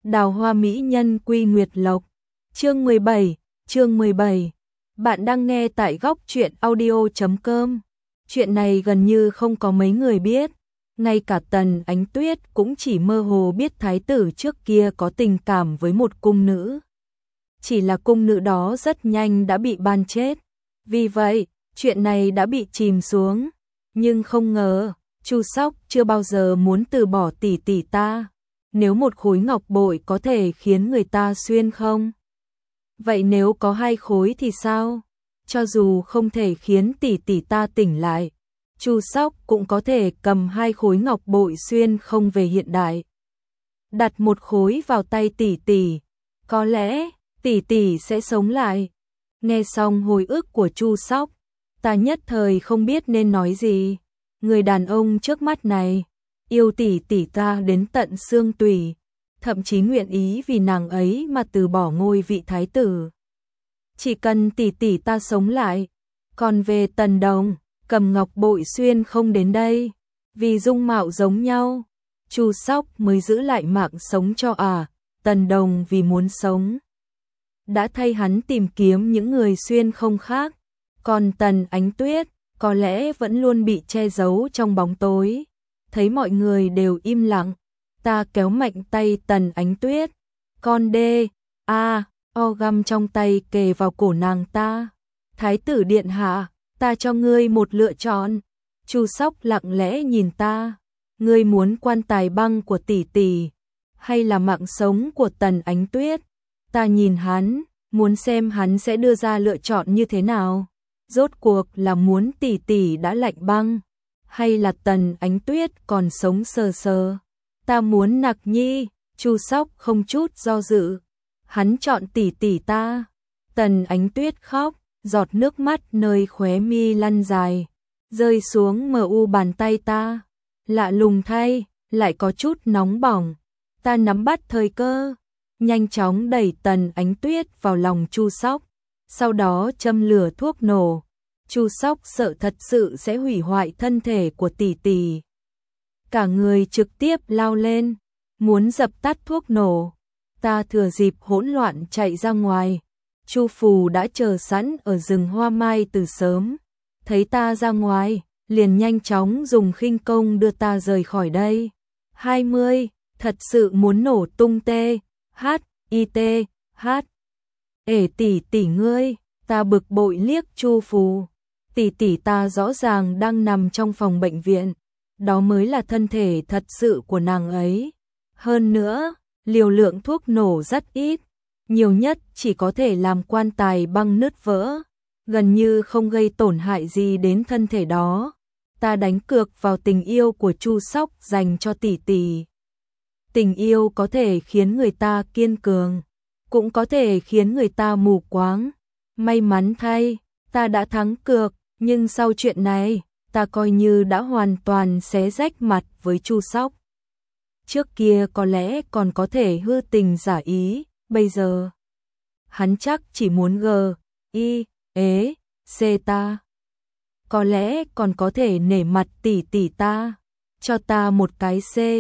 Đào hoa mỹ nhân Quy Nguyệt Lộc. Chương 17. Bạn đang nghe tại góc truyện audio.com. Chuyện này gần như không có mấy người biết, ngay cả Tần Ánh Tuyết cũng chỉ mơ hồ biết thái tử trước kia có tình cảm với một cung nữ. Chỉ là cung nữ đó rất nhanh đã bị ban chết, vì vậy chuyện này đã bị chìm xuống. Nhưng không ngờ, Chu Sóc chưa bao giờ muốn từ bỏ tỷ tỷ ta. Nếu một khối ngọc bội có thể khiến người ta xuyên không? Vậy nếu có 2 khối thì sao? Cho dù không thể khiến tỷ tỷ ta tỉnh lại, Chu Sóc cũng có thể cầm 2 khối ngọc bội xuyên không về hiện đại. Đặt 1 khối vào tay tỷ tỷ, có lẽ tỷ tỷ sẽ sống lại. Nghe xong hồi ức của Chu Sóc, ta nhất thời không biết nên nói gì. Người đàn ông trước mắt này yêu tỷ tỷ ta đến tận xương tủy, thậm chí nguyện ý vì nàng ấy mà từ bỏ ngôi vị thái tử. Chỉ cần tỷ tỷ ta sống lại. Còn về Tần Đồng, cầm ngọc bội xuyên không đến đây, vì dung mạo giống nhau, Chu Sóc mới giữ lại mạng sống cho Tần Đồng vì muốn sống đã thay hắn tìm kiếm những người xuyên không khác. Còn Tần Ánh Tuyết có lẽ vẫn luôn bị che giấu trong bóng tối. Thấy mọi người đều im lặng, ta kéo mạnh tay Tần Ánh Tuyết. Con đê, găm trong tay kề vào cổ nàng ta. Thái tử điện hạ, ta cho ngươi một lựa chọn. Chu Sóc lặng lẽ nhìn ta. Ngươi muốn quan tài băng của tỷ tỷ, hay là mạng sống của Tần Ánh Tuyết? Ta nhìn hắn, muốn xem hắn sẽ đưa ra lựa chọn như thế nào. Rốt cuộc là muốn tỷ tỷ đã lạnh băng, hay là Tần Ánh Tuyết còn sống sờ sờ? Ta muốn Nặc Nhi. Chu Sóc không chút do dự. Hắn chọn tỷ tỷ ta. Tần Ánh Tuyết khóc, giọt nước mắt nơi khóe mi lăn dài, rơi xuống bàn tay ta. Lạ lùng thay, lại có chút nóng bỏng. Ta nắm bắt thời cơ, nhanh chóng đẩy Tần Ánh Tuyết vào lòng Chu Sóc, sau đó châm lửa thuốc nổ. Chu Sóc sợ thật sự sẽ hủy hoại thân thể của tỷ tỷ, cả người trực tiếp lao lên, muốn dập tắt thuốc nổ. Ta thừa dịp hỗn loạn chạy ra ngoài. Chu Phù đã chờ sẵn ở rừng hoa mai từ sớm, thấy ta ra ngoài, liền nhanh chóng dùng khinh công đưa ta rời khỏi đây. 20, thật sự muốn nổ tung tỷ tỷ ngươi. Ta bực bội liếc Chu Phù. Tỷ tỷ ta rõ ràng đang nằm trong phòng bệnh viện, đó mới là thân thể thật sự của nàng ấy. Hơn nữa, liều lượng thuốc nổ rất ít, nhiều nhất chỉ có thể làm quan tài băng nứt vỡ, gần như không gây tổn hại gì đến thân thể đó. Ta đánh cược vào tình yêu của Chu Sóc dành cho tỷ tỷ. Tình yêu có thể khiến người ta kiên cường, cũng có thể khiến người ta mù quáng. May mắn thay, ta đã thắng cược, nhưng sau chuyện này, ta coi như đã hoàn toàn xé rách mặt với Chu Sóc. Trước kia có lẽ còn có thể hư tình giả ý, bây giờ hắn chắc chỉ muốn ta. Có lẽ còn có thể nể mặt tỷ tỷ ta, cho ta một cái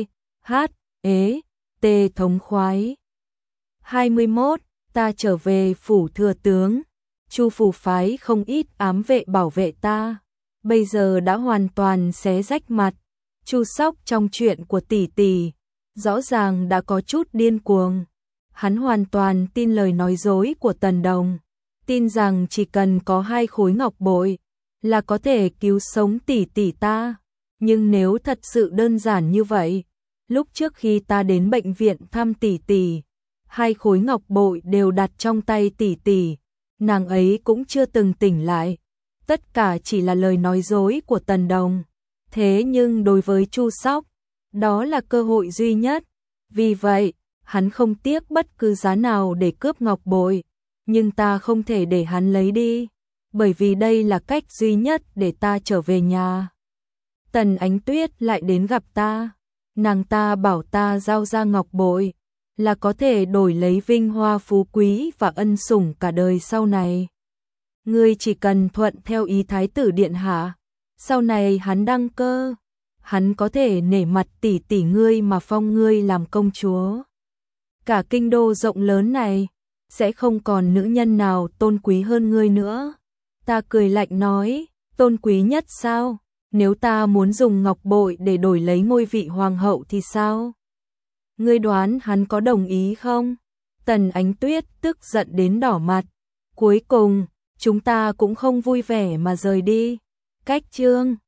thống khoái. 21, ta trở về phủ thừa tướng. Chu Phủ phái không ít ám vệ bảo vệ ta, bây giờ đã hoàn toàn xé rách mặt. Chu Sóc trong chuyện của tỷ tỷ rõ ràng đã có chút điên cuồng. Hắn hoàn toàn tin lời nói dối của Tần Đồng, tin rằng chỉ cần có 2 khối ngọc bội là có thể cứu sống tỷ tỷ ta. Nhưng nếu thật sự đơn giản như vậy, lúc trước khi ta đến bệnh viện thăm tỷ tỷ, 2 khối ngọc bội đều đặt trong tay tỷ tỷ, nàng ấy cũng chưa từng tỉnh lại. Tất cả chỉ là lời nói dối của Tần Đồng. Thế nhưng đối với Chu Sóc, đó là cơ hội duy nhất. Vì vậy, hắn không tiếc bất cứ giá nào để cướp ngọc bội. Nhưng ta không thể để hắn lấy đi, bởi vì đây là cách duy nhất để ta trở về nhà. Tần Ánh Tuyết lại đến gặp ta. Nàng ta bảo ta giao ra ngọc bội là có thể đổi lấy vinh hoa phú quý và ân sủng cả đời sau này. Ngươi chỉ cần thuận theo ý thái tử điện hạ, sau này hắn đăng cơ, hắn có thể nể mặt tỷ tỷ ngươi mà phong ngươi làm công chúa. cả kinh đô rộng lớn này, sẽ không còn nữ nhân nào tôn quý hơn ngươi nữa. Ta cười lạnh nói, tôn quý nhất sao? Nếu ta muốn dùng ngọc bội để đổi lấy ngôi vị hoàng hậu thì sao? Ngươi đoán hắn có đồng ý không? Tần Ánh Tuyết tức giận đến đỏ mặt. Cuối cùng, chúng ta cũng không vui vẻ mà rời đi. Cách chương